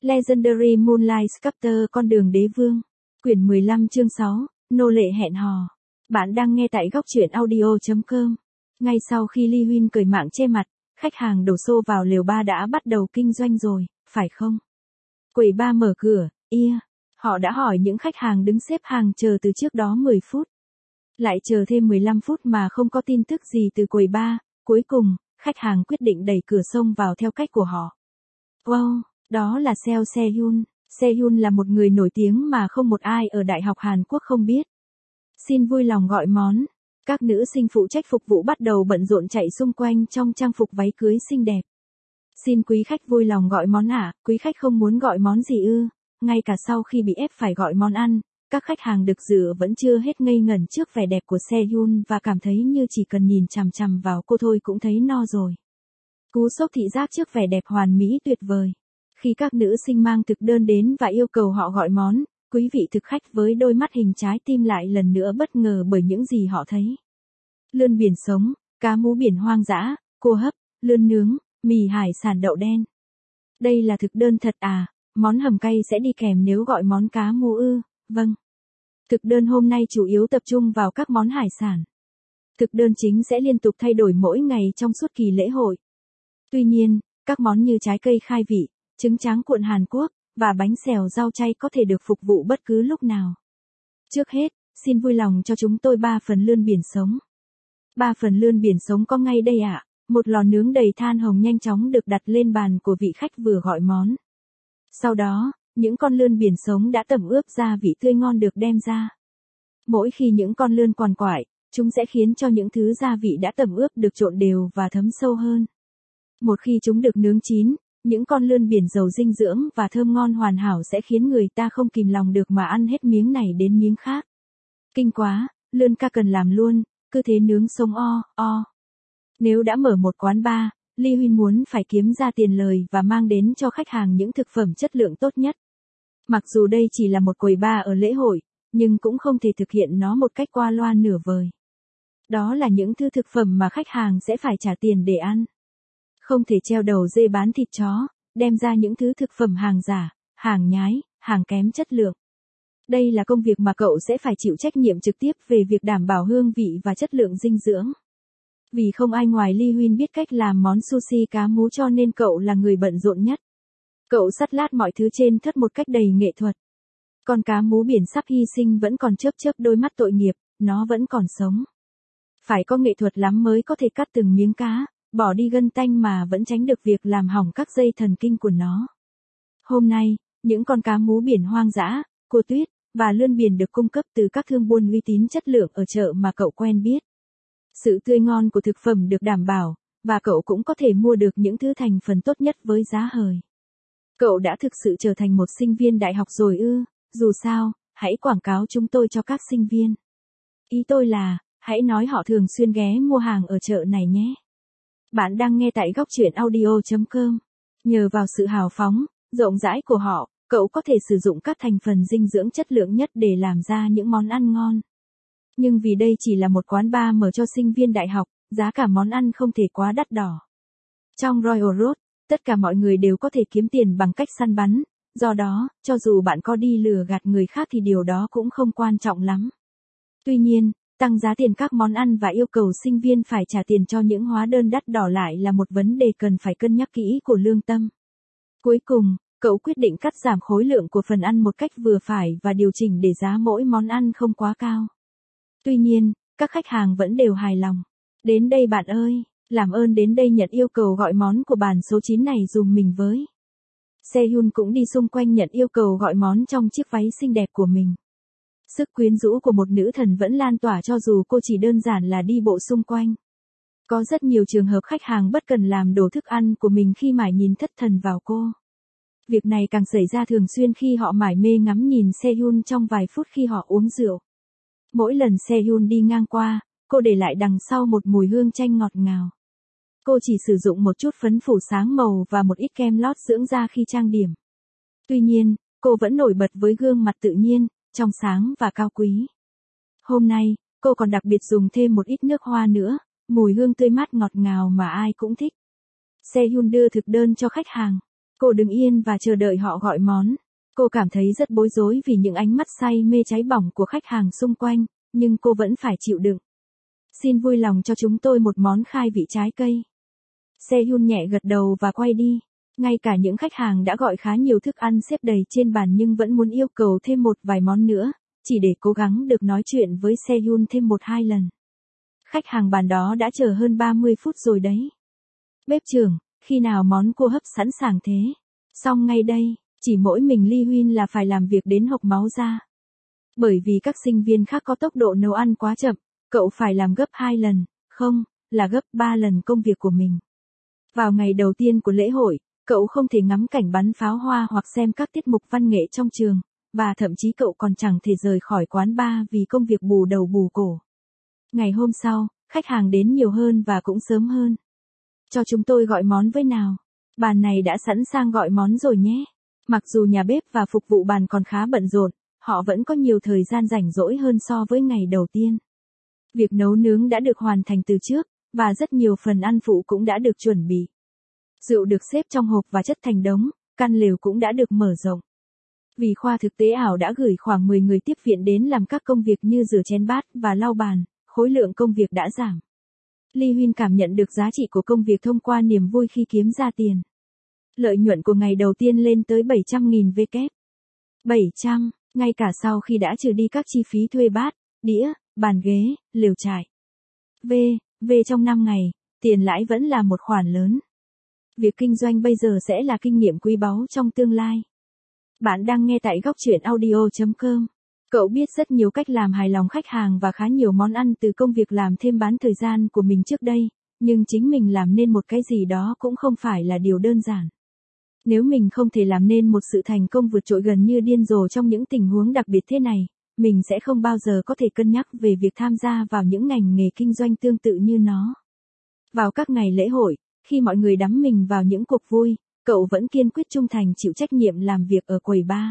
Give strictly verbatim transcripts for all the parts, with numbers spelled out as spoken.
Legendary Moonlight Sculptor con đường đế vương. Quyển mười lăm chương sáu, nô lệ hẹn hò. Bạn đang nghe tại góc truyện audio chấm com. Ngay sau khi Lee Huynh cởi mạng che mặt, khách hàng đổ xô vào lều ba đã bắt đầu kinh doanh rồi, phải không? Quầy ba mở cửa, ia. Họ đã hỏi những khách hàng đứng xếp hàng chờ từ trước đó mười phút. Lại chờ thêm mười lăm phút mà không có tin tức gì từ quầy ba. Cuối cùng, khách hàng quyết định đẩy cửa xông vào theo cách của họ. Wow, đó là Seo Se-hyun. Se-hyun là một người nổi tiếng mà không một ai ở Đại học Hàn Quốc không biết. Xin vui lòng gọi món. Các nữ sinh phụ trách phục vụ bắt đầu bận rộn chạy xung quanh trong trang phục váy cưới xinh đẹp. Xin quý khách vui lòng gọi món ạ, à? Quý khách không muốn gọi món gì ư? Ngay cả sau khi bị ép phải gọi món ăn, các khách hàng được dự vẫn chưa hết ngây ngẩn trước vẻ đẹp của Se-hyun và cảm thấy như chỉ cần nhìn chằm chằm vào cô thôi cũng thấy no rồi. Cú sốc thị giác trước vẻ đẹp hoàn mỹ tuyệt vời. Khi các nữ sinh mang thực đơn đến và yêu cầu họ gọi món, quý vị thực khách với đôi mắt hình trái tim lại lần nữa bất ngờ bởi những gì họ thấy. Lươn biển sống, cá mú biển hoang dã, cua hấp, lươn nướng, mì hải sản đậu đen. Đây là thực đơn thật à? Món hầm cay sẽ đi kèm nếu gọi món cá mú ư? Vâng. Thực đơn hôm nay chủ yếu tập trung vào các món hải sản. Thực đơn chính sẽ liên tục thay đổi mỗi ngày trong suốt kỳ lễ hội. Tuy nhiên, các món như trái cây khai vị, trứng tráng cuộn Hàn Quốc, và bánh xèo rau chay có thể được phục vụ bất cứ lúc nào. Trước hết, xin vui lòng cho chúng tôi ba phần lươn biển sống. ba phần lươn biển sống có ngay đây ạ. À? Một lò nướng đầy than hồng nhanh chóng được đặt lên bàn của vị khách vừa gọi món. Sau đó, những con lươn biển sống đã tẩm ướp gia vị tươi ngon được đem ra. Mỗi khi những con lươn quằn quại, chúng sẽ khiến cho những thứ gia vị đã tẩm ướp được trộn đều và thấm sâu hơn. Một khi chúng được nướng chín, những con lươn biển giàu dinh dưỡng và thơm ngon hoàn hảo sẽ khiến người ta không kìm lòng được mà ăn hết miếng này đến miếng khác. Kinh quá, lươn ca cần làm luôn, cứ thế nướng sống o, o. Nếu đã mở một quán bar, Lee Huynh muốn phải kiếm ra tiền lời và mang đến cho khách hàng những thực phẩm chất lượng tốt nhất. Mặc dù đây chỉ là một quầy bar ở lễ hội, nhưng cũng không thể thực hiện nó một cách qua loa nửa vời. Đó là những thứ thực phẩm mà khách hàng sẽ phải trả tiền để ăn. Không thể treo đầu dê bán thịt chó, đem ra những thứ thực phẩm hàng giả, hàng nhái, hàng kém chất lượng. Đây là công việc mà cậu sẽ phải chịu trách nhiệm trực tiếp về việc đảm bảo hương vị và chất lượng dinh dưỡng. Vì không ai ngoài Lee Huynh biết cách làm món sushi cá mú cho nên cậu là người bận rộn nhất. Cậu sắt lát mọi thứ trên thớt một cách đầy nghệ thuật. Con cá mú biển sắp hy sinh vẫn còn chớp chớp đôi mắt tội nghiệp, nó vẫn còn sống. Phải có nghệ thuật lắm mới có thể cắt từng miếng cá, bỏ đi gân tanh mà vẫn tránh được việc làm hỏng các dây thần kinh của nó. Hôm nay, những con cá mú biển hoang dã, cua tuyết, và lươn biển được cung cấp từ các thương buôn uy tín chất lượng ở chợ mà cậu quen biết. Sự tươi ngon của thực phẩm được đảm bảo, và cậu cũng có thể mua được những thứ thành phần tốt nhất với giá hời. Cậu đã thực sự trở thành một sinh viên đại học rồi ư? Dù sao, hãy quảng cáo chúng tôi cho các sinh viên. Ý tôi là, hãy nói họ thường xuyên ghé mua hàng ở chợ này nhé. Bạn đang nghe tại góc truyện audio chấm com. Nhờ vào sự hào phóng, rộng rãi của họ, cậu có thể sử dụng các thành phần dinh dưỡng chất lượng nhất để làm ra những món ăn ngon. Nhưng vì đây chỉ là một quán bar mở cho sinh viên đại học, giá cả món ăn không thể quá đắt đỏ. Trong Royal Road, tất cả mọi người đều có thể kiếm tiền bằng cách săn bắn, do đó, cho dù bạn có đi lừa gạt người khác thì điều đó cũng không quan trọng lắm. Tuy nhiên, tăng giá tiền các món ăn và yêu cầu sinh viên phải trả tiền cho những hóa đơn đắt đỏ lại là một vấn đề cần phải cân nhắc kỹ của lương tâm. Cuối cùng, cậu quyết định cắt giảm khối lượng của phần ăn một cách vừa phải và điều chỉnh để giá mỗi món ăn không quá cao. Tuy nhiên, các khách hàng vẫn đều hài lòng. Đến đây bạn ơi, làm ơn đến đây nhận yêu cầu gọi món của bàn số chín này dùm mình với. Se-hyun cũng đi xung quanh nhận yêu cầu gọi món trong chiếc váy xinh đẹp của mình. Sức quyến rũ của một nữ thần vẫn lan tỏa cho dù cô chỉ đơn giản là đi bộ xung quanh. Có rất nhiều trường hợp khách hàng bất cần làm đổ thức ăn của mình khi mải nhìn thất thần vào cô. Việc này càng xảy ra thường xuyên khi họ mải mê ngắm nhìn Se-hyun trong vài phút khi họ uống rượu. Mỗi lần Se-hyun đi ngang qua, cô để lại đằng sau một mùi hương chanh ngọt ngào. Cô chỉ sử dụng một chút phấn phủ sáng màu và một ít kem lót dưỡng da khi trang điểm. Tuy nhiên, cô vẫn nổi bật với gương mặt tự nhiên, trong sáng và cao quý. Hôm nay, cô còn đặc biệt dùng thêm một ít nước hoa nữa, mùi hương tươi mát ngọt ngào mà ai cũng thích. Se-hyun đưa thực đơn cho khách hàng. Cô đứng yên và chờ đợi họ gọi món. Cô cảm thấy rất bối rối vì những ánh mắt say mê cháy bỏng của khách hàng xung quanh, nhưng cô vẫn phải chịu đựng. Xin vui lòng cho chúng tôi một món khai vị trái cây. Sehun nhẹ gật đầu và quay đi. Ngay cả những khách hàng đã gọi khá nhiều thức ăn xếp đầy trên bàn nhưng vẫn muốn yêu cầu thêm một vài món nữa, chỉ để cố gắng được nói chuyện với Sehun thêm một hai lần. Khách hàng bàn đó đã chờ hơn ba mươi phút rồi đấy. Bếp trưởng, khi nào món cua hấp sẵn sàng thế? Xong ngay đây, chỉ mỗi mình Lee Huyên là phải làm việc đến hộc máu ra. Bởi vì các sinh viên khác có tốc độ nấu ăn quá chậm, cậu phải làm gấp hai lần, không, là gấp ba lần công việc của mình. Vào ngày đầu tiên của lễ hội, cậu không thể ngắm cảnh bắn pháo hoa hoặc xem các tiết mục văn nghệ trong trường, và thậm chí cậu còn chẳng thể rời khỏi quán bar vì công việc bù đầu bù cổ. Ngày hôm sau, khách hàng đến nhiều hơn và cũng sớm hơn. Cho chúng tôi gọi món với nào. Bàn này đã sẵn sàng gọi món rồi nhé. Mặc dù nhà bếp và phục vụ bàn còn khá bận rộn, họ vẫn có nhiều thời gian rảnh rỗi hơn so với ngày đầu tiên. Việc nấu nướng đã được hoàn thành từ trước, và rất nhiều phần ăn phụ cũng đã được chuẩn bị. Rượu được xếp trong hộp và chất thành đống, căn lều cũng đã được mở rộng. Vì khoa thực tế ảo đã gửi khoảng mười người tiếp viện đến làm các công việc như rửa chén bát và lau bàn, khối lượng công việc đã giảm. Lee Huyên cảm nhận được giá trị của công việc thông qua niềm vui khi kiếm ra tiền. Lợi nhuận của ngày đầu tiên lên tới bảy trăm nghìn W. bảy trăm, ngay cả sau khi đã trừ đi các chi phí thuê bát, đĩa, bàn ghế, lều trại. V, V trong năm ngày, tiền lãi vẫn là một khoản lớn. Việc kinh doanh bây giờ sẽ là kinh nghiệm quý báu trong tương lai. Bạn đang nghe tại góc truyện audio chấm com. Cậu biết rất nhiều cách làm hài lòng khách hàng và khá nhiều món ăn từ công việc làm thêm bán thời gian của mình trước đây, nhưng chính mình làm nên một cái gì đó cũng không phải là điều đơn giản. Nếu mình không thể làm nên một sự thành công vượt trội gần như điên rồ trong những tình huống đặc biệt thế này, mình sẽ không bao giờ có thể cân nhắc về việc tham gia vào những ngành nghề kinh doanh tương tự như nó. Vào các ngày lễ hội, khi mọi người đắm mình vào những cuộc vui, cậu vẫn kiên quyết trung thành chịu trách nhiệm làm việc ở quầy bar.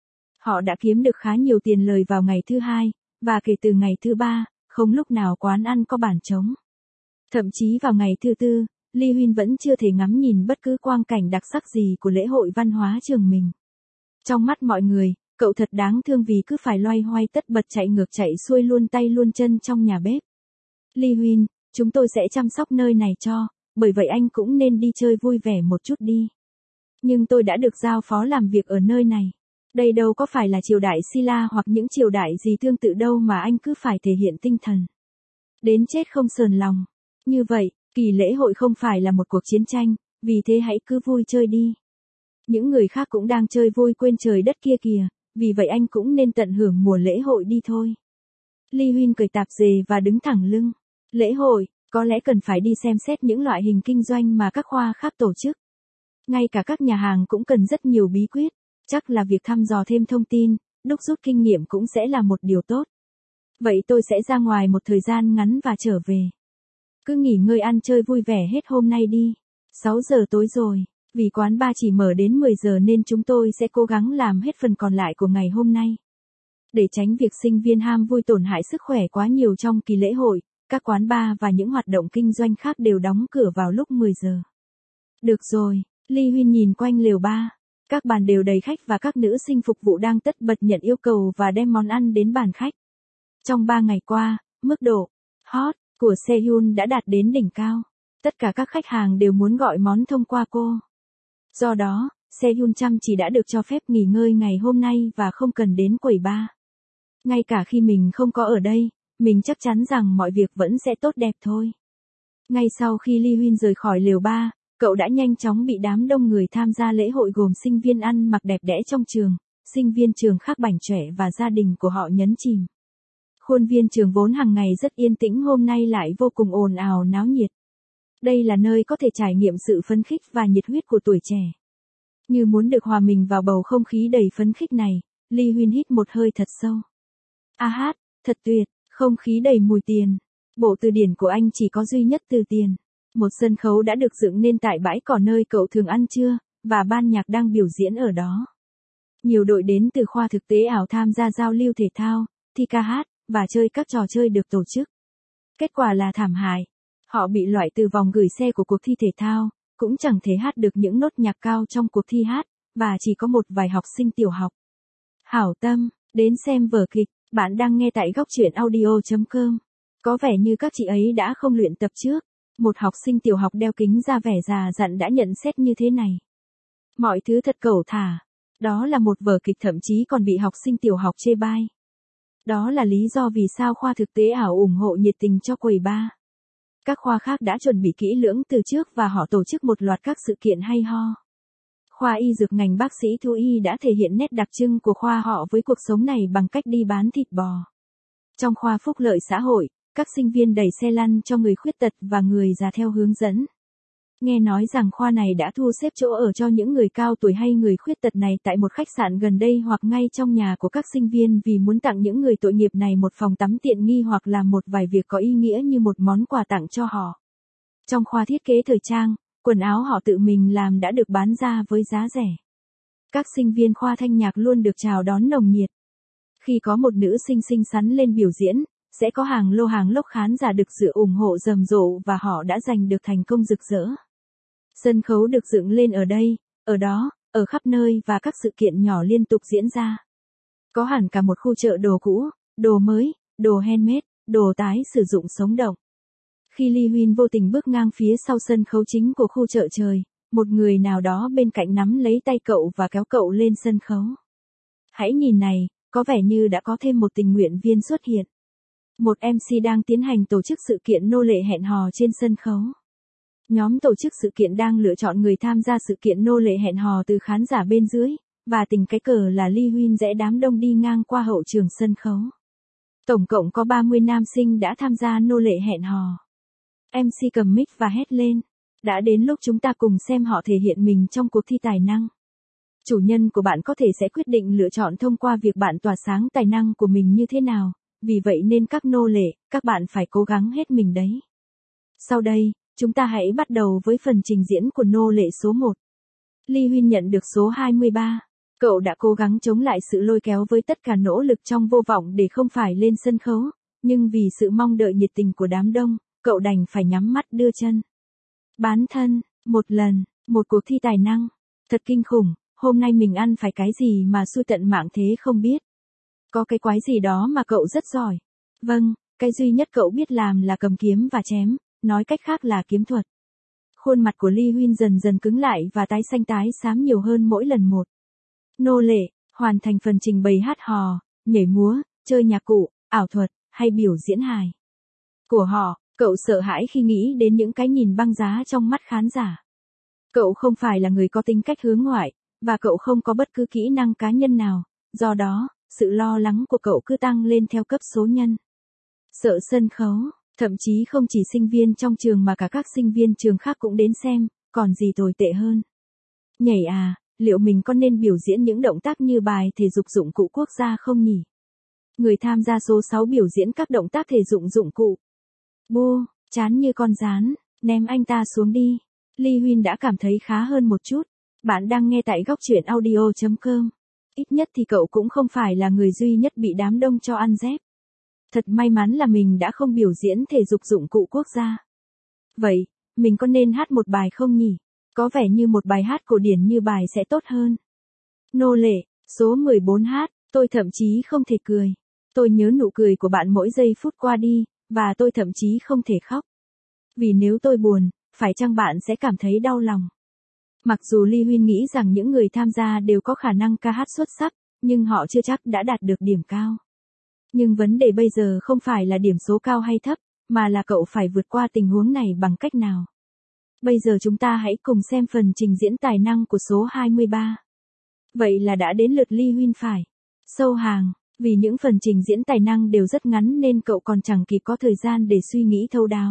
Họ đã kiếm được khá nhiều tiền lời vào ngày thứ hai, và kể từ ngày thứ ba, không lúc nào quán ăn có bàn trống. Thậm chí vào ngày thứ tư, Lee Huyên vẫn chưa thể ngắm nhìn bất cứ quang cảnh đặc sắc gì của lễ hội văn hóa trường mình. Trong mắt mọi người, cậu thật đáng thương vì cứ phải loay hoay tất bật chạy ngược chạy xuôi luôn tay luôn chân trong nhà bếp. Lee Huyên, chúng tôi sẽ chăm sóc nơi này cho, bởi vậy anh cũng nên đi chơi vui vẻ một chút đi. Nhưng tôi đã được giao phó làm việc ở nơi này. Đây đâu có phải là triều đại Silla hoặc những triều đại gì tương tự đâu mà anh cứ phải thể hiện tinh thần. Đến chết không sờn lòng. Như vậy, kỳ lễ hội không phải là một cuộc chiến tranh, vì thế hãy cứ vui chơi đi. Những người khác cũng đang chơi vui quên trời đất kia kìa, vì vậy anh cũng nên tận hưởng mùa lễ hội đi thôi. Lee Huyên cởi tạp dề và đứng thẳng lưng. Lễ hội, có lẽ cần phải đi xem xét những loại hình kinh doanh mà các khoa khác tổ chức. Ngay cả các nhà hàng cũng cần rất nhiều bí quyết. Chắc là việc thăm dò thêm thông tin, đúc rút kinh nghiệm cũng sẽ là một điều tốt. Vậy tôi sẽ ra ngoài một thời gian ngắn và trở về. Cứ nghỉ ngơi ăn chơi vui vẻ hết hôm nay đi. sáu giờ tối rồi, vì quán bar chỉ mở đến mười giờ nên chúng tôi sẽ cố gắng làm hết phần còn lại của ngày hôm nay. Để tránh việc sinh viên ham vui tổn hại sức khỏe quá nhiều trong kỳ lễ hội, các quán bar và những hoạt động kinh doanh khác đều đóng cửa vào lúc mười giờ. Được rồi, Lee Huyên nhìn quanh lều bar. Các bàn đều đầy khách và các nữ sinh phục vụ đang tất bật nhận yêu cầu và đem món ăn đến bàn khách. Trong ba ngày qua, mức độ hot của Sehun đã đạt đến đỉnh cao. Tất cả các khách hàng đều muốn gọi món thông qua cô. Do đó, Sehun chăm chỉ đã được cho phép nghỉ ngơi ngày hôm nay và không cần đến quầy bar. Ngay cả khi mình không có ở đây, mình chắc chắn rằng mọi việc vẫn sẽ tốt đẹp thôi. Ngay sau khi Lee Huyên rời khỏi lều bar, cậu đã nhanh chóng bị đám đông người tham gia lễ hội gồm sinh viên ăn mặc đẹp đẽ trong trường, sinh viên trường khác bảnh trẻ và gia đình của họ nhấn chìm. Khuôn viên trường vốn hàng ngày rất yên tĩnh hôm nay lại vô cùng ồn ào náo nhiệt. Đây là nơi có thể trải nghiệm sự phấn khích và nhiệt huyết của tuổi trẻ. Như muốn được hòa mình vào bầu không khí đầy phấn khích này, Lee Huyên hít một hơi thật sâu. A hát, thật tuyệt, không khí đầy mùi tiền. Bộ từ điển của anh chỉ có duy nhất từ tiền. Một sân khấu đã được dựng nên tại bãi cỏ nơi cậu thường ăn trưa, và ban nhạc đang biểu diễn ở đó. Nhiều đội đến từ khoa thực tế ảo tham gia giao lưu thể thao, thi ca hát, và chơi các trò chơi được tổ chức. Kết quả là thảm hại. Họ bị loại từ vòng gửi xe của cuộc thi thể thao, cũng chẳng thể hát được những nốt nhạc cao trong cuộc thi hát, và chỉ có một vài học sinh tiểu học. Hảo tâm, đến xem vở kịch, bạn đang nghe tại góc truyện audio chấm com. Có vẻ như các chị ấy đã không luyện tập trước. Một học sinh tiểu học đeo kính ra vẻ già dặn đã nhận xét như thế này. Mọi thứ thật cẩu thả. Đó là một vở kịch thậm chí còn bị học sinh tiểu học chê bai. Đó là lý do vì sao khoa thực tế ảo ủng hộ nhiệt tình cho quầy ba. Các khoa khác đã chuẩn bị kỹ lưỡng từ trước và họ tổ chức một loạt các sự kiện hay ho. Khoa y dược ngành bác sĩ thú y đã thể hiện nét đặc trưng của khoa họ với cuộc sống này bằng cách đi bán thịt bò. Trong khoa phúc lợi xã hội, các sinh viên đẩy xe lăn cho người khuyết tật và người già theo hướng dẫn. Nghe nói rằng khoa này đã thu xếp chỗ ở cho những người cao tuổi hay người khuyết tật này tại một khách sạn gần đây hoặc ngay trong nhà của các sinh viên vì muốn tặng những người tội nghiệp này một phòng tắm tiện nghi hoặc là một vài việc có ý nghĩa như một món quà tặng cho họ. Trong khoa thiết kế thời trang, quần áo họ tự mình làm đã được bán ra với giá rẻ. Các sinh viên khoa thanh nhạc luôn được chào đón nồng nhiệt. Khi có một nữ sinh xinh xắn lên biểu diễn, sẽ có hàng lô hàng lốc khán giả được sự ủng hộ rầm rộ và họ đã giành được thành công rực rỡ. Sân khấu được dựng lên ở đây, ở đó, ở khắp nơi và các sự kiện nhỏ liên tục diễn ra. Có hẳn cả một khu chợ đồ cũ, đồ mới, đồ handmade, đồ tái sử dụng sống động. Khi Lee Huyên vô tình bước ngang phía sau sân khấu chính của khu chợ trời, một người nào đó bên cạnh nắm lấy tay cậu và kéo cậu lên sân khấu. Hãy nhìn này, có vẻ như đã có thêm một tình nguyện viên xuất hiện. Một em xê đang tiến hành tổ chức sự kiện nô lệ hẹn hò trên sân khấu. Nhóm tổ chức sự kiện đang lựa chọn người tham gia sự kiện nô lệ hẹn hò từ khán giả bên dưới, và tình cái cờ là Lee Huyên rẽ đám đông đi ngang qua hậu trường sân khấu. Tổng cộng có ba mươi nam sinh đã tham gia nô lệ hẹn hò. em xê cầm mic và hét lên. Đã đến lúc chúng ta cùng xem họ thể hiện mình trong cuộc thi tài năng. Chủ nhân của bạn có thể sẽ quyết định lựa chọn thông qua việc bạn tỏa sáng tài năng của mình như thế nào, vì vậy nên các nô lệ, các bạn phải cố gắng hết mình đấy. Sau đây, chúng ta hãy bắt đầu với phần trình diễn của nô lệ số một. Lee Huyên nhận được số hai mươi ba. Cậu đã cố gắng chống lại sự lôi kéo với tất cả nỗ lực trong vô vọng để không phải lên sân khấu, nhưng vì sự mong đợi nhiệt tình của đám đông, cậu đành phải nhắm mắt đưa chân. Bán thân, một lần, một cuộc thi tài năng. Thật kinh khủng, hôm nay mình ăn phải cái gì mà xui tận mạng thế không biết. Có cái quái gì đó mà cậu rất giỏi. Vâng, cái duy nhất cậu biết làm là cầm kiếm và chém, nói cách khác là kiếm thuật. Khuôn mặt của Lee Huyên dần dần cứng lại và tái xanh tái xám nhiều hơn mỗi lần một. Nô lệ, hoàn thành phần trình bày hát hò, nhảy múa, chơi nhạc cụ, ảo thuật, hay biểu diễn hài. Của họ, cậu sợ hãi khi nghĩ đến những cái nhìn băng giá trong mắt khán giả. Cậu không phải là người có tính cách hướng ngoại, và cậu không có bất cứ kỹ năng cá nhân nào, do đó, sự lo lắng của cậu cứ tăng lên theo cấp số nhân. Sợ sân khấu, thậm chí không chỉ sinh viên trong trường mà cả các sinh viên trường khác cũng đến xem, còn gì tồi tệ hơn. Nhảy à, liệu mình có nên biểu diễn những động tác như bài thể dục dụng cụ quốc gia không nhỉ? Người tham gia số sáu biểu diễn các động tác thể dụng dụng cụ. Bu, chán như con gián, ném anh ta xuống đi. Lee Huyên đã cảm thấy khá hơn một chút. Bạn đang nghe tại góc truyện audio chấm com. Ít nhất thì cậu cũng không phải là người duy nhất bị đám đông cho ăn dép. Thật may mắn là mình đã không biểu diễn thể dục dụng cụ quốc gia. Vậy, mình có nên hát một bài không nhỉ? Có vẻ như một bài hát cổ điển như bài sẽ tốt hơn. Nô lệ, số mười bốn hát, tôi thậm chí không thể cười. Tôi nhớ nụ cười của bạn mỗi giây phút qua đi, và tôi thậm chí không thể khóc. Vì nếu tôi buồn, phải chăng bạn sẽ cảm thấy đau lòng? Mặc dù Lee Huyên nghĩ rằng những người tham gia đều có khả năng ca hát xuất sắc, nhưng họ chưa chắc đã đạt được điểm cao. Nhưng vấn đề bây giờ không phải là điểm số cao hay thấp, mà là cậu phải vượt qua tình huống này bằng cách nào. Bây giờ chúng ta hãy cùng xem phần trình diễn tài năng của số hai mươi ba. Vậy là đã đến lượt Lee Huyên phải. Sâu hàng, vì những phần trình diễn tài năng đều rất ngắn nên cậu còn chẳng kịp có thời gian để suy nghĩ thấu đáo.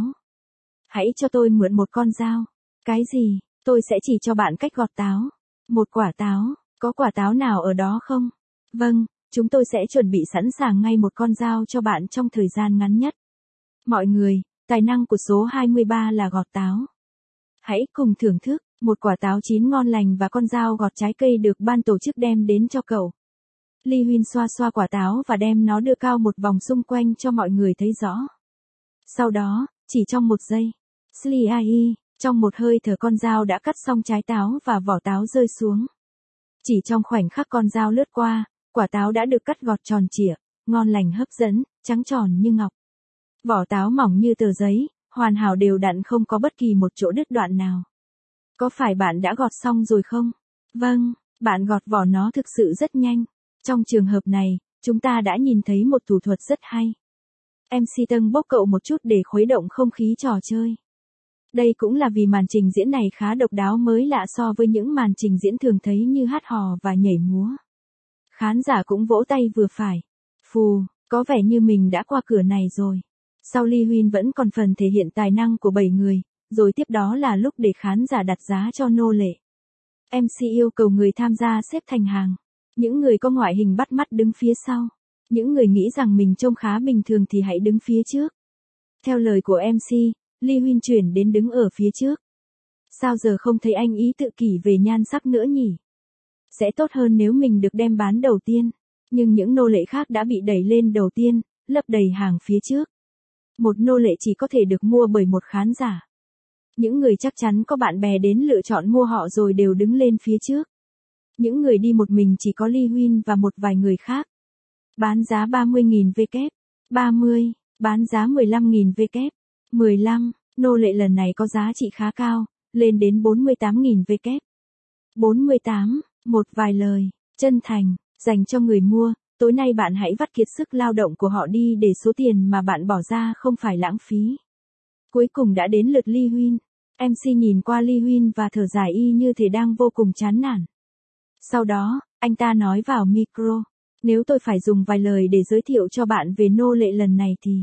Hãy cho tôi mượn một con dao. Cái gì? Tôi sẽ chỉ cho bạn cách gọt táo. Một quả táo, có quả táo nào ở đó không? Vâng, chúng tôi sẽ chuẩn bị sẵn sàng ngay một con dao cho bạn trong thời gian ngắn nhất. Mọi người, tài năng của số hai mươi ba là gọt táo. Hãy cùng thưởng thức, một quả táo chín ngon lành và con dao gọt trái cây được ban tổ chức đem đến cho cậu. Lee Huyên xoa xoa quả táo và đem nó đưa cao một vòng xung quanh cho mọi người thấy rõ. Sau đó, chỉ trong một giây, Sly ai, Trong một hơi thở con dao đã cắt xong trái táo và vỏ táo rơi xuống. Chỉ trong khoảnh khắc con dao lướt qua, quả táo đã được cắt gọt tròn trịa, ngon lành hấp dẫn, trắng tròn như ngọc. Vỏ táo mỏng như tờ giấy, hoàn hảo đều đặn không có bất kỳ một chỗ đứt đoạn nào. Có phải bạn đã gọt xong rồi không? Vâng, bạn gọt vỏ nó thực sự rất nhanh. Trong trường hợp này, chúng ta đã nhìn thấy một thủ thuật rất hay. em xê Tân bốc cậu một chút để khuấy động không khí trò chơi. Đây cũng là vì màn trình diễn này khá độc đáo mới lạ so với những màn trình diễn thường thấy như hát hò và nhảy múa. Khán giả cũng vỗ tay vừa phải. Phù, có vẻ như mình đã qua cửa này rồi. Sau Lee Huynh vẫn còn phần thể hiện tài năng của bảy người, rồi tiếp đó là lúc để khán giả đặt giá cho nô lệ. em xê yêu cầu người tham gia xếp thành hàng. Những người có ngoại hình bắt mắt đứng phía sau. Những người nghĩ rằng mình trông khá bình thường thì hãy đứng phía trước. Theo lời của em xê, Lee Huynh chuyển đến đứng ở phía trước. Sao giờ không thấy anh ý tự kỷ về nhan sắc nữa nhỉ? Sẽ tốt hơn nếu mình được đem bán đầu tiên. Nhưng những nô lệ khác đã bị đẩy lên đầu tiên, lấp đầy hàng phía trước. Một nô lệ chỉ có thể được mua bởi một khán giả. Những người chắc chắn có bạn bè đến lựa chọn mua họ rồi đều đứng lên phía trước. Những người đi một mình chỉ có Lee Huynh và một vài người khác. Bán giá ba mươi nghìn vê kép, ba mươi, bán giá mười lăm nghìn vê kép, mười lăm, nô lệ lần này có giá trị khá cao, lên đến bốn mươi tám nghìn vê kép. bốn mươi tám, một vài lời, chân thành, dành cho người mua, tối nay bạn hãy vắt kiệt sức lao động của họ đi để số tiền mà bạn bỏ ra không phải lãng phí. Cuối cùng đã đến lượt Lee Huynh. em xê nhìn qua Lee Huynh và thở dài y như thể đang vô cùng chán nản. Sau đó, anh ta nói vào micro, nếu tôi phải dùng vài lời để giới thiệu cho bạn về nô lệ lần này thì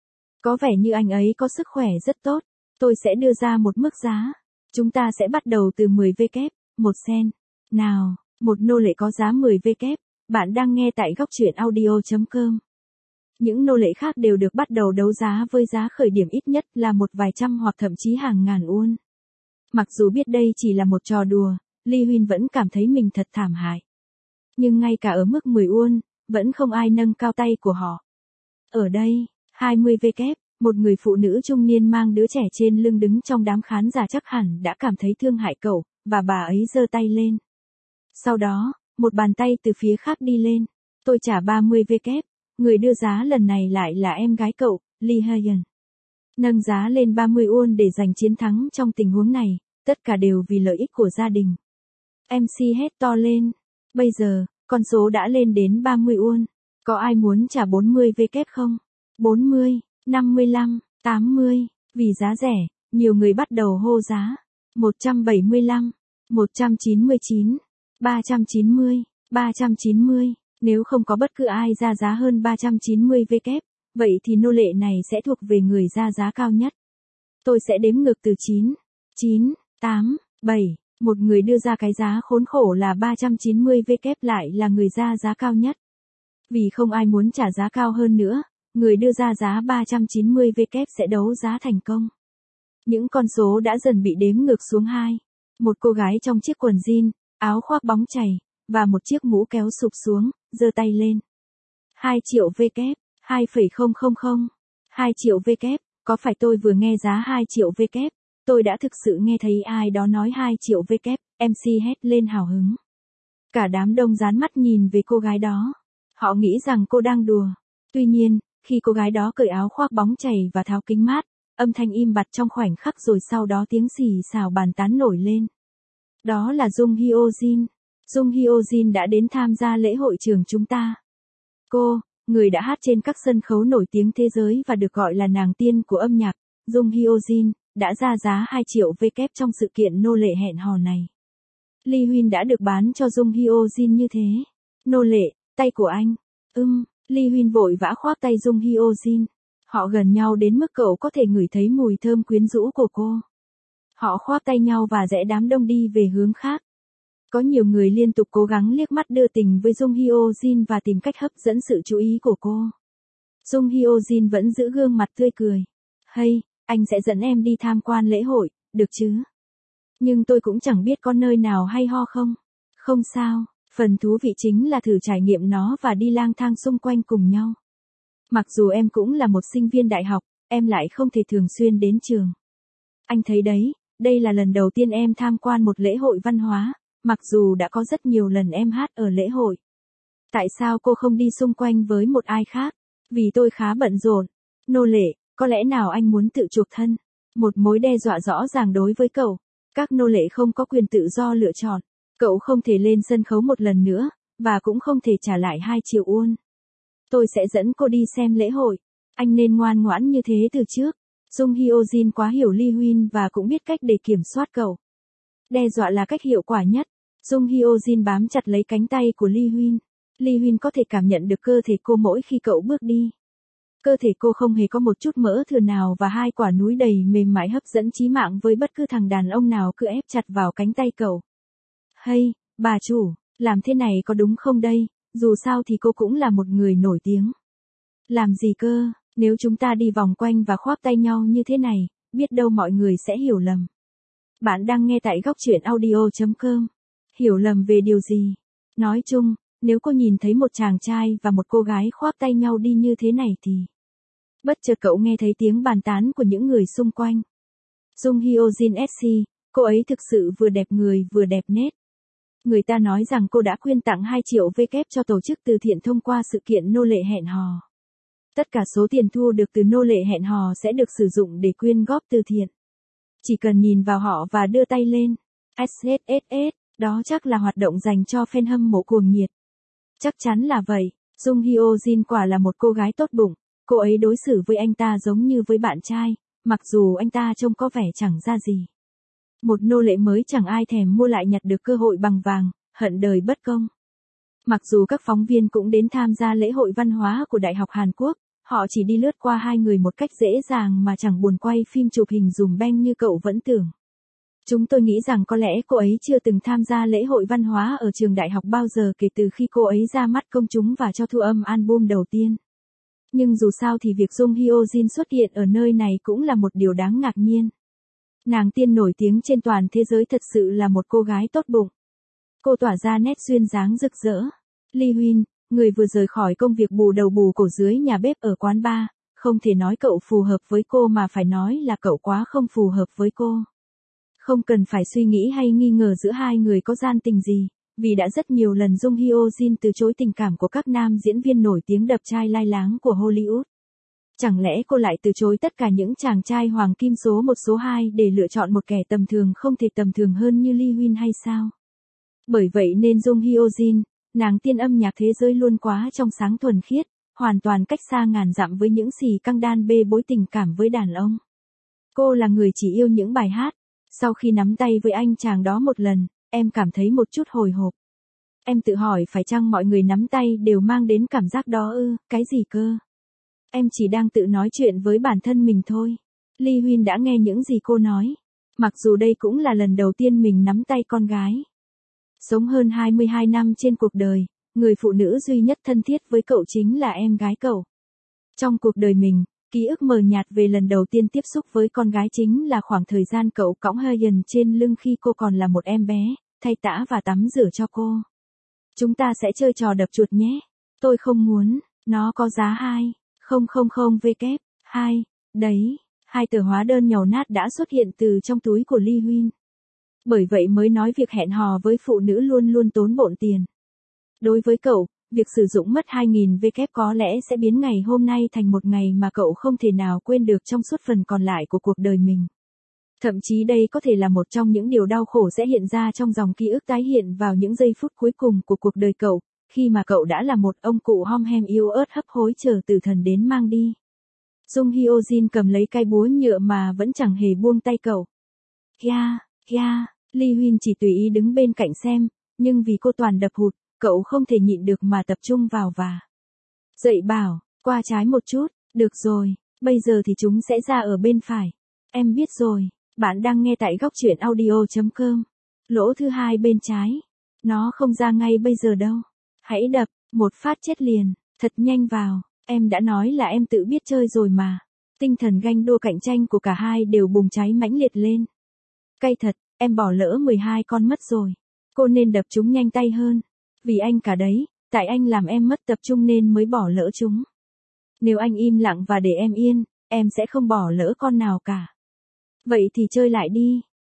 có vẻ như anh ấy có sức khỏe rất tốt, tôi sẽ đưa ra một mức giá. Chúng ta sẽ bắt đầu từ mười vê kép, một sen. Nào, một nô lệ có giá mười vê kép, bạn đang nghe tại góc truyện audio chấm com. Những nô lệ khác đều được bắt đầu đấu giá với giá khởi điểm ít nhất là một vài trăm hoặc thậm chí hàng ngàn won. Mặc dù biết đây chỉ là một trò đùa, Lee Huynh vẫn cảm thấy mình thật thảm hại. Nhưng ngay cả ở mức mười won, vẫn không ai nâng cao tay của họ. Ở đây, hai mươi vê kép, một người phụ nữ trung niên mang đứa trẻ trên lưng đứng trong đám khán giả chắc hẳn đã cảm thấy thương hại cậu, và bà ấy giơ tay lên. Sau đó, một bàn tay từ phía khác đi lên. Tôi trả ba mươi vê kép, người đưa giá lần này lại là em gái cậu, Lee Hyun. Nâng giá lên ba mươi won để giành chiến thắng trong tình huống này, tất cả đều vì lợi ích của gia đình. em xê hét to lên. Bây giờ, con số đã lên đến ba mươi won. Có ai muốn trả bốn mươi vê kép không? bốn mươi, năm mươi lăm, tám mươi. Vì giá rẻ, nhiều người bắt đầu hô giá. một trăm bảy mươi lăm, một trăm chín mươi chín, ba trăm chín mươi, ba trăm chín mươi. Nếu không có bất cứ ai ra giá hơn ba trăm chín mươi vê kép, vậy thì nô lệ này sẽ thuộc về người ra giá cao nhất. Tôi sẽ đếm ngược từ chín, chín, tám, bảy. Một người đưa ra cái giá khốn khổ là ba trăm chín mươi vê kép lại là người ra giá cao nhất. Vì không ai muốn trả giá cao hơn nữa, người đưa ra giá ba trăm chín mươi vê kép sẽ đấu giá thành công. Những con số đã dần bị đếm ngược xuống hai. Một cô gái trong chiếc quần jean, áo khoác bóng chày, và một chiếc mũ kéo sụp xuống, giơ tay lên. hai triệu vê kép, hai phẩy không không không. hai triệu vê kép, có phải tôi vừa nghe giá hai triệu vê kép? Tôi đã thực sự nghe thấy ai đó nói hai triệu vê kép, em xê hét lên hào hứng. Cả đám đông dán mắt nhìn về cô gái đó. Họ nghĩ rằng cô đang đùa. Tuy nhiên, khi cô gái đó cởi áo khoác bóng chày và tháo kính mát, âm thanh im bặt trong khoảnh khắc rồi sau đó tiếng xì xào bàn tán nổi lên. Đó là Jung Hyo Jin. Jung Hyo Jin đã đến tham gia lễ hội trường chúng ta. Cô, người đã hát trên các sân khấu nổi tiếng thế giới và được gọi là nàng tiên của âm nhạc, Jung Hyo Jin, đã ra giá hai triệu vê kép trong sự kiện nô lệ hẹn hò này. Lee Huynh đã được bán cho Jung Hyo Jin như thế. Nô lệ, tay của anh. Ừm, Lee Huynh vội vã khoác tay Jung Hyo Jin. Họ gần nhau đến mức cậu có thể ngửi thấy mùi thơm quyến rũ của cô. Họ khoác tay nhau và rẽ đám đông đi về hướng khác. Có nhiều người liên tục cố gắng liếc mắt đưa tình với Jung Hyo Jin và tìm cách hấp dẫn sự chú ý của cô. Jung Hyo Jin vẫn giữ gương mặt tươi cười. Hay, anh sẽ dẫn em đi tham quan lễ hội, được chứ? Nhưng tôi cũng chẳng biết có nơi nào hay ho không. Không sao, phần thú vị chính là thử trải nghiệm nó và đi lang thang xung quanh cùng nhau. Mặc dù em cũng là một sinh viên đại học, em lại không thể thường xuyên đến trường. Anh thấy đấy, đây là lần đầu tiên em tham quan một lễ hội văn hóa, mặc dù đã có rất nhiều lần em hát ở lễ hội. Tại sao cô không đi xung quanh với một ai khác? Vì tôi khá bận rộn. Nô lệ, có lẽ nào anh muốn tự chuộc thân? Một mối đe dọa rõ ràng đối với cậu. Các nô lệ không có quyền tự do lựa chọn. Cậu không thể lên sân khấu một lần nữa, và cũng không thể trả lại hai triệu won. Tôi sẽ dẫn cô đi xem lễ hội. Anh nên ngoan ngoãn như thế từ trước. Jung Hyo Jin quá hiểu Lee Huyên và cũng biết cách để kiểm soát cậu. Đe dọa là cách hiệu quả nhất. Jung Hyo Jin bám chặt lấy cánh tay của Lee Huyên. Lee Huyên có thể cảm nhận được cơ thể cô mỗi khi cậu bước đi. Cơ thể cô không hề có một chút mỡ thừa nào và hai quả núi đầy mềm mại hấp dẫn chí mạng với bất cứ thằng đàn ông nào cứ ép chặt vào cánh tay cậu. Hay, bà chủ, làm thế này có đúng không đây? Dù sao thì cô cũng là một người nổi tiếng. Làm gì cơ, nếu chúng ta đi vòng quanh và khoác tay nhau như thế này, biết đâu mọi người sẽ hiểu lầm. Bạn đang nghe tại góc truyện audio chấm com. Hiểu lầm về điều gì? Nói chung, nếu cô nhìn thấy một chàng trai và một cô gái khoác tay nhau đi như thế này thì... Bất chợt cậu nghe thấy tiếng bàn tán của những người xung quanh. Jung Hyo Jin ét xê, cô ấy thực sự vừa đẹp người vừa đẹp nét. Người ta nói rằng cô đã quyên tặng hai triệu W cho tổ chức từ thiện thông qua sự kiện nô lệ hẹn hò. Tất cả số tiền thu được từ nô lệ hẹn hò sẽ được sử dụng để quyên góp từ thiện. Chỉ cần nhìn vào họ và đưa tay lên. ét ét ét ét, đó chắc là hoạt động dành cho fan hâm mộ cuồng nhiệt. Chắc chắn là vậy, Jung Hyo Jin quả là một cô gái tốt bụng. Cô ấy đối xử với anh ta giống như với bạn trai, mặc dù anh ta trông có vẻ chẳng ra gì. Một nô lệ mới chẳng ai thèm mua lại nhặt được cơ hội bằng vàng, hận đời bất công. Mặc dù các phóng viên cũng đến tham gia lễ hội văn hóa của Đại học Hàn Quốc, họ chỉ đi lướt qua hai người một cách dễ dàng mà chẳng buồn quay phim chụp hình dùm beng như cậu vẫn tưởng. Chúng tôi nghĩ rằng có lẽ cô ấy chưa từng tham gia lễ hội văn hóa ở trường đại học bao giờ kể từ khi cô ấy ra mắt công chúng và cho thu âm album đầu tiên. Nhưng dù sao thì việc Jung Hyo Jin xuất hiện ở nơi này cũng là một điều đáng ngạc nhiên. Nàng tiên nổi tiếng trên toàn thế giới thật sự là một cô gái tốt bụng. Cô tỏa ra nét duyên dáng rực rỡ. Lee Huyên, người vừa rời khỏi công việc bù đầu bù cổ dưới nhà bếp ở quán bar, không thể nói cậu phù hợp với cô mà phải nói là cậu quá không phù hợp với cô. Không cần phải suy nghĩ hay nghi ngờ giữa hai người có gian tình gì, vì đã rất nhiều lần Jung Hyo Jin từ chối tình cảm của các nam diễn viên nổi tiếng đập trai lai láng của Hollywood. Chẳng lẽ cô lại từ chối tất cả những chàng trai hoàng kim số một số hai để lựa chọn một kẻ tầm thường không thể tầm thường hơn như Lee Huyên hay sao? Bởi vậy nên Jung Hyo Jin, nàng tiên âm nhạc thế giới luôn quá trong sáng thuần khiết, hoàn toàn cách xa ngàn dặm với những xì căng đan bê bối tình cảm với đàn ông. Cô là người chỉ yêu những bài hát. Sau khi nắm tay với anh chàng đó một lần, em cảm thấy một chút hồi hộp. Em tự hỏi phải chăng mọi người nắm tay đều mang đến cảm giác đó ư, cái gì cơ? Em chỉ đang tự nói chuyện với bản thân mình thôi. Lee Huyên đã nghe những gì cô nói. Mặc dù đây cũng là lần đầu tiên mình nắm tay con gái. Sống hơn hai mươi hai năm trên cuộc đời, người phụ nữ duy nhất thân thiết với cậu chính là em gái cậu. Trong cuộc đời mình, ký ức mờ nhạt về lần đầu tiên tiếp xúc với con gái chính là khoảng thời gian cậu cõng Hyun trên lưng khi cô còn là một em bé, thay tã và tắm rửa cho cô. Chúng ta sẽ chơi trò đập chuột nhé. Tôi không muốn, nó có giá hai, không không không W, hai, đấy, hai tờ hóa đơn nhàu nát đã xuất hiện từ trong túi của Lee Huyên. Bởi vậy mới nói việc hẹn hò với phụ nữ luôn luôn tốn bộn tiền. Đối với cậu, việc sử dụng mất hai nghìn W có lẽ sẽ biến ngày hôm nay thành một ngày mà cậu không thể nào quên được trong suốt phần còn lại của cuộc đời mình. Thậm chí đây có thể là một trong những điều đau khổ sẽ hiện ra trong dòng ký ức tái hiện vào những giây phút cuối cùng của cuộc đời cậu, khi mà cậu đã là một ông cụ hom hem yếu ớt hấp hối chờ tử thần đến mang đi. Jung Hyo Jin cầm lấy cây búa nhựa mà vẫn chẳng hề buông tay cậu. Kya, kya, Lee Huyên chỉ tùy ý đứng bên cạnh xem, nhưng vì cô toàn đập hụt, cậu không thể nhịn được mà tập trung vào và dậy bảo, qua trái một chút, được rồi, bây giờ thì chúng sẽ ra ở bên phải. Em biết rồi, bạn đang nghe tại góc truyện audio chấm com. Lỗ thứ hai bên trái. Nó không ra ngay bây giờ đâu. Hãy đập, một phát chết liền, thật nhanh vào, em đã nói là em tự biết chơi rồi mà. Tinh thần ganh đua cạnh tranh của cả hai đều bùng cháy mãnh liệt lên. Cay thật, em bỏ lỡ mười hai con mất rồi. Cô nên đập chúng nhanh tay hơn. Vì anh cả đấy, tại anh làm em mất tập trung nên mới bỏ lỡ chúng. Nếu anh im lặng và để em yên, em sẽ không bỏ lỡ con nào cả. Vậy thì chơi lại đi.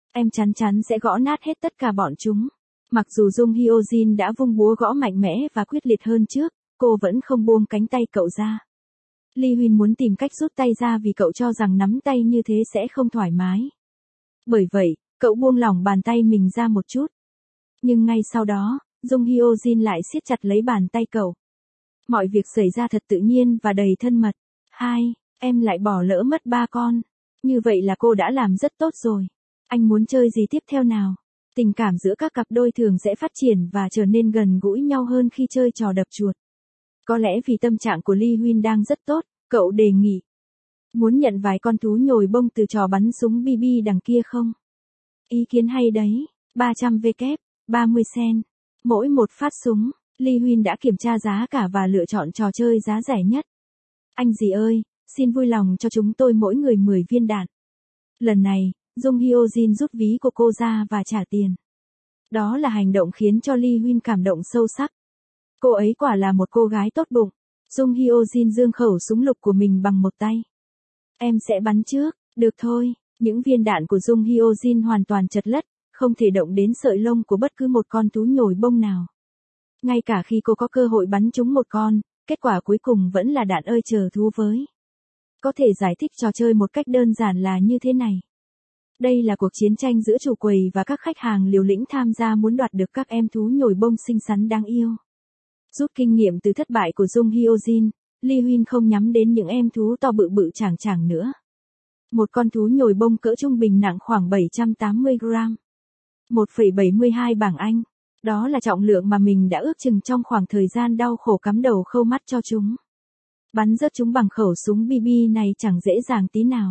Em chắn chắn sẽ gõ nát hết tất cả bọn chúng. Mặc dù Jung Hyo Jin đã vung búa gõ mạnh mẽ và quyết liệt hơn trước, cô vẫn không buông cánh tay cậu ra. Lee Huyên muốn tìm cách rút tay ra vì cậu cho rằng nắm tay như thế sẽ không thoải mái. Bởi vậy, cậu buông lỏng bàn tay mình ra một chút. Nhưng ngay sau đó, Jung Hyo Jin lại siết chặt lấy bàn tay cậu. Mọi việc xảy ra thật tự nhiên và đầy thân mật. Hai, em lại bỏ lỡ mất ba con. Như vậy là cô đã làm rất tốt rồi. Anh muốn chơi gì tiếp theo nào? Tình cảm giữa các cặp đôi thường sẽ phát triển và trở nên gần gũi nhau hơn khi chơi trò đập chuột. Có lẽ vì tâm trạng của Lee Huyên đang rất tốt, cậu đề nghị. Muốn nhận vài con thú nhồi bông từ trò bắn súng bi bi đằng kia không? Ý kiến hay đấy, ba trăm W, ba mươi cent. Mỗi một phát súng, Lee Huyên đã kiểm tra giá cả và lựa chọn trò chơi giá rẻ nhất. Anh dì ơi, xin vui lòng cho chúng tôi mỗi người mười viên đạn. Lần này, Jung Hyo Jin rút ví của cô ra và trả tiền. Đó là hành động khiến cho Lee Huyên cảm động sâu sắc. Cô ấy quả là một cô gái tốt bụng. Jung Hyo Jin giương khẩu súng lục của mình bằng một tay. Em sẽ bắn trước, được thôi. Những viên đạn của Jung Hyo Jin hoàn toàn chật lất, không thể động đến sợi lông của bất cứ một con thú nhồi bông nào. Ngay cả khi cô có cơ hội bắn trúng một con, kết quả cuối cùng vẫn là đạn ơi chờ thú với. Có thể giải thích trò chơi một cách đơn giản là như thế này. Đây là cuộc chiến tranh giữa chủ quầy và các khách hàng liều lĩnh tham gia muốn đoạt được các em thú nhồi bông xinh xắn đáng yêu. Rút kinh nghiệm từ thất bại của Jung Hyo Jin, Lee Huyên không nhắm đến những em thú to bự bự chảng chảng nữa. Một con thú nhồi bông cỡ trung bình nặng khoảng bảy trăm tám mươi gram. một phẩy bảy mươi hai bảng Anh. Đó là trọng lượng mà mình đã ước chừng trong khoảng thời gian đau khổ cắm đầu khâu mắt cho chúng. Bắn rớt chúng bằng khẩu súng bi bi này chẳng dễ dàng tí nào.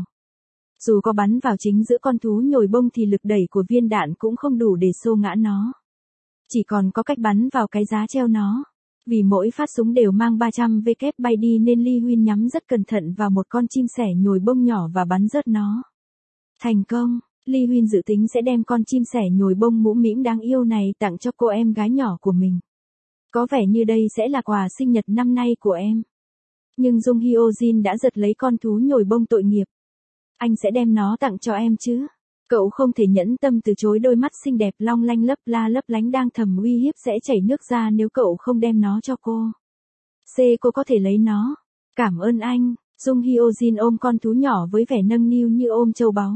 Dù có bắn vào chính giữa con thú nhồi bông thì lực đẩy của viên đạn cũng không đủ để xô ngã nó. Chỉ còn có cách bắn vào cái giá treo nó. Vì mỗi phát súng đều mang ba trăm W bay đi nên Lee Huyên nhắm rất cẩn thận vào một con chim sẻ nhồi bông nhỏ và bắn rớt nó. Thành công, Lee Huyên dự tính sẽ đem con chim sẻ nhồi bông mũ mĩm đáng yêu này tặng cho cô em gái nhỏ của mình. Có vẻ như đây sẽ là quà sinh nhật năm nay của em. Nhưng Jung Hyo Jin đã giật lấy con thú nhồi bông tội nghiệp. Anh sẽ đem nó tặng cho em chứ? Cậu không thể nhẫn tâm từ chối đôi mắt xinh đẹp long lanh lấp la lấp lánh đang thầm uy hiếp sẽ chảy nước ra nếu cậu không đem nó cho cô. C. Cô có thể lấy nó. Cảm ơn anh. Jung Hyo Jin ôm con thú nhỏ với vẻ nâng niu như ôm châu báu.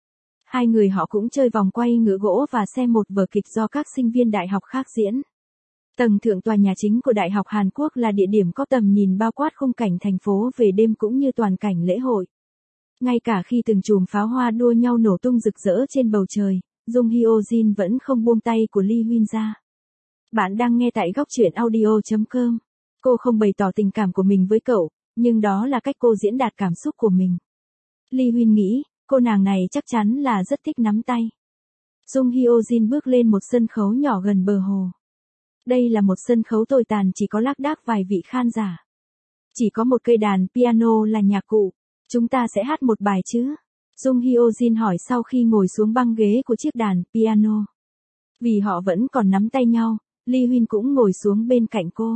Hai người họ cũng chơi vòng quay ngựa gỗ và xem một vở kịch do các sinh viên đại học khác diễn. Tầng thượng tòa nhà chính của Đại học Hàn Quốc là địa điểm có tầm nhìn bao quát khung cảnh thành phố về đêm cũng như toàn cảnh lễ hội. Ngay cả khi từng chùm pháo hoa đua nhau nổ tung rực rỡ trên bầu trời, Jung Hyo Jin vẫn không buông tay của Lee Huyên ra. Bạn đang nghe tại góc truyện audio chấm com. Cô không bày tỏ tình cảm của mình với cậu, nhưng đó là cách cô diễn đạt cảm xúc của mình. Lee Huyên nghĩ, cô nàng này chắc chắn là rất thích nắm tay. Jung Hyo Jin bước lên một sân khấu nhỏ gần bờ hồ. Đây là một sân khấu tồi tàn chỉ có lác đác vài vị khan giả. Chỉ có một cây đàn piano là nhạc cụ. Chúng ta sẽ hát một bài chứ? Jung Hyo Jin hỏi sau khi ngồi xuống băng ghế của chiếc đàn piano. Vì họ vẫn còn nắm tay nhau, Lee Huyên cũng ngồi xuống bên cạnh cô.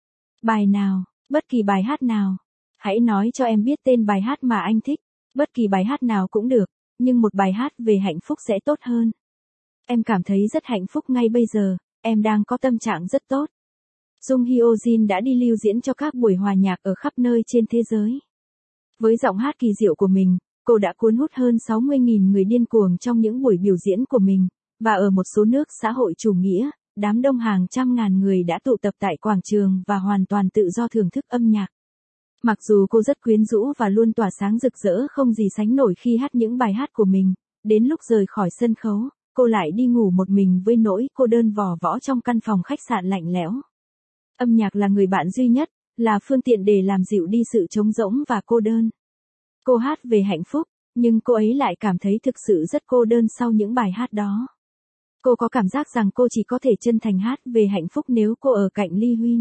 Bài nào, bất kỳ bài hát nào. Hãy nói cho em biết tên bài hát mà anh thích. Bất kỳ bài hát nào cũng được, nhưng một bài hát về hạnh phúc sẽ tốt hơn. Em cảm thấy rất hạnh phúc ngay bây giờ, em đang có tâm trạng rất tốt. Jung Hyo Jin đã đi lưu diễn cho các buổi hòa nhạc ở khắp nơi trên thế giới. Với giọng hát kỳ diệu của mình, cô đã cuốn hút hơn sáu mươi nghìn người điên cuồng trong những buổi biểu diễn của mình, và ở một số nước xã hội chủ nghĩa, đám đông hàng trăm ngàn người đã tụ tập tại quảng trường và hoàn toàn tự do thưởng thức âm nhạc. Mặc dù cô rất quyến rũ và luôn tỏa sáng rực rỡ không gì sánh nổi khi hát những bài hát của mình, đến lúc rời khỏi sân khấu, cô lại đi ngủ một mình với nỗi cô đơn vò võ trong căn phòng khách sạn lạnh lẽo. Âm nhạc là người bạn duy nhất, là phương tiện để làm dịu đi sự trống rỗng và cô đơn. Cô hát về hạnh phúc, nhưng cô ấy lại cảm thấy thực sự rất cô đơn sau những bài hát đó. Cô có cảm giác rằng cô chỉ có thể chân thành hát về hạnh phúc nếu cô ở cạnh Lee Huyên.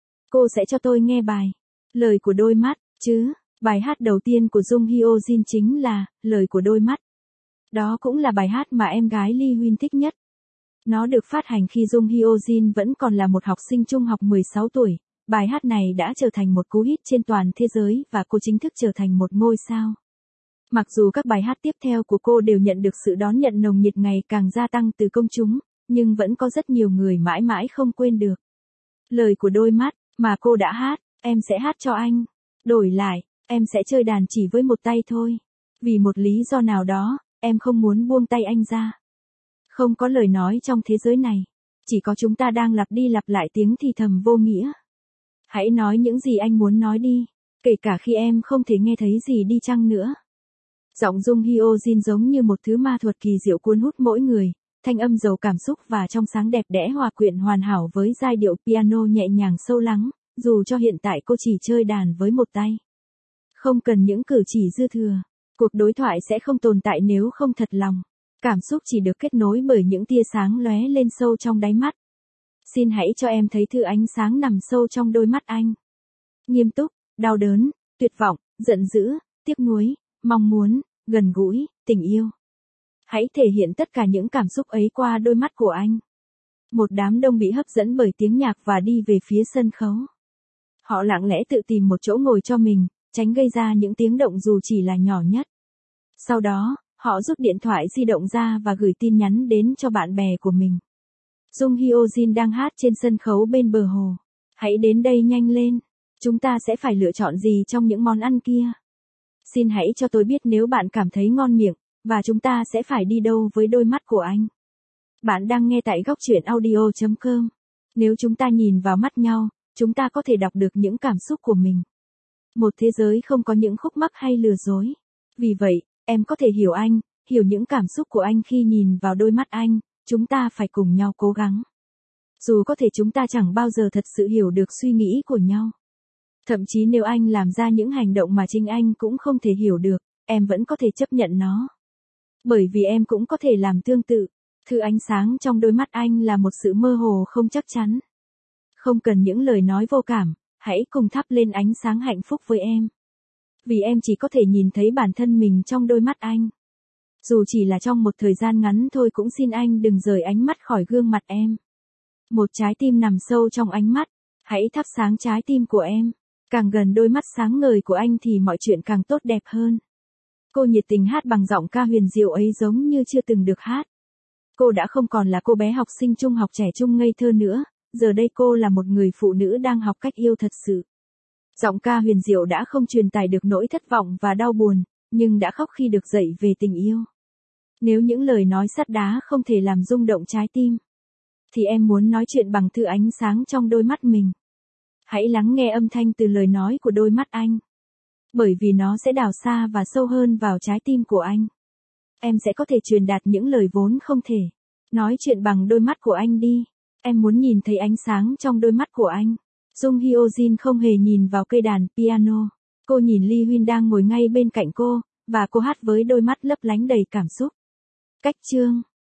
Cô sẽ cho tôi nghe bài Lời của đôi mắt, chứ. Bài hát đầu tiên của Jung Hyo Jin chính là Lời của đôi mắt. Đó cũng là bài hát mà em gái Lee Huyên thích nhất. Nó được phát hành khi Jung Hyo Jin vẫn còn là một học sinh trung học mười sáu tuổi. Bài hát này đã trở thành một cú hit trên toàn thế giới và cô chính thức trở thành một ngôi sao. Mặc dù các bài hát tiếp theo của cô đều nhận được sự đón nhận nồng nhiệt ngày càng gia tăng từ công chúng, nhưng vẫn có rất nhiều người mãi mãi không quên được lời của đôi mắt mà cô đã hát, em sẽ hát cho anh. Đổi lại, em sẽ chơi đàn chỉ với một tay thôi. Vì một lý do nào đó, em không muốn buông tay anh ra. Không có lời nói trong thế giới này, chỉ có chúng ta đang lặp đi lặp lại tiếng thì thầm vô nghĩa. Hãy nói những gì anh muốn nói đi, kể cả khi em không thể nghe thấy gì đi chăng nữa. Giọng Jung Hyo Jin giống như một thứ ma thuật kỳ diệu cuốn hút mỗi người, thanh âm giàu cảm xúc và trong sáng đẹp đẽ hòa quyện hoàn hảo với giai điệu piano nhẹ nhàng sâu lắng, dù cho hiện tại cô chỉ chơi đàn với một tay. Không cần những cử chỉ dư thừa, cuộc đối thoại sẽ không tồn tại nếu không thật lòng. Cảm xúc chỉ được kết nối bởi những tia sáng lóe lên sâu trong đáy mắt. Xin hãy cho em thấy thứ ánh sáng nằm sâu trong đôi mắt anh. Nghiêm túc, đau đớn, tuyệt vọng, giận dữ, tiếc nuối, mong muốn, gần gũi, tình yêu. Hãy thể hiện tất cả những cảm xúc ấy qua đôi mắt của anh. Một đám đông bị hấp dẫn bởi tiếng nhạc và đi về phía sân khấu. Họ lặng lẽ tự tìm một chỗ ngồi cho mình, tránh gây ra những tiếng động dù chỉ là nhỏ nhất. Sau đó, họ rút điện thoại di động ra và gửi tin nhắn đến cho bạn bè của mình. Jung Hyo Jin đang hát trên sân khấu bên bờ hồ. Hãy đến đây nhanh lên. Chúng ta sẽ phải lựa chọn gì trong những món ăn kia? Xin hãy cho tôi biết nếu bạn cảm thấy ngon miệng, và chúng ta sẽ phải đi đâu với đôi mắt của anh. Bạn đang nghe tại góc truyện audio chấm com. Nếu chúng ta nhìn vào mắt nhau, chúng ta có thể đọc được những cảm xúc của mình. Một thế giới không có những khúc mắc hay lừa dối. Vì vậy, em có thể hiểu anh, hiểu những cảm xúc của anh khi nhìn vào đôi mắt anh, chúng ta phải cùng nhau cố gắng. Dù có thể chúng ta chẳng bao giờ thật sự hiểu được suy nghĩ của nhau. Thậm chí nếu anh làm ra những hành động mà chính anh cũng không thể hiểu được, em vẫn có thể chấp nhận nó. Bởi vì em cũng có thể làm tương tự. Thứ ánh sáng trong đôi mắt anh là một sự mơ hồ không chắc chắn. Không cần những lời nói vô cảm, hãy cùng thắp lên ánh sáng hạnh phúc với em. Vì em chỉ có thể nhìn thấy bản thân mình trong đôi mắt anh. Dù chỉ là trong một thời gian ngắn thôi cũng xin anh đừng rời ánh mắt khỏi gương mặt em. Một trái tim nằm sâu trong ánh mắt, hãy thắp sáng trái tim của em. Càng gần đôi mắt sáng ngời của anh thì mọi chuyện càng tốt đẹp hơn. Cô nhiệt tình hát bằng giọng ca huyền diệu ấy giống như chưa từng được hát. Cô đã không còn là cô bé học sinh trung học trẻ trung ngây thơ nữa, giờ đây cô là một người phụ nữ đang học cách yêu thật sự. Giọng ca huyền diệu đã không truyền tải được nỗi thất vọng và đau buồn, nhưng đã khóc khi được dạy về tình yêu. Nếu những lời nói sắt đá không thể làm rung động trái tim, thì em muốn nói chuyện bằng thứ ánh sáng trong đôi mắt mình. Hãy lắng nghe âm thanh từ lời nói của đôi mắt anh. Bởi vì nó sẽ đào xa và sâu hơn vào trái tim của anh. Em sẽ có thể truyền đạt những lời vốn không thể. Nói chuyện bằng đôi mắt của anh đi. Em muốn nhìn thấy ánh sáng trong đôi mắt của anh. Jung Hyo Jin không hề nhìn vào cây đàn piano. Cô nhìn Lee Huyên đang ngồi ngay bên cạnh cô, và cô hát với đôi mắt lấp lánh đầy cảm xúc. Cách chương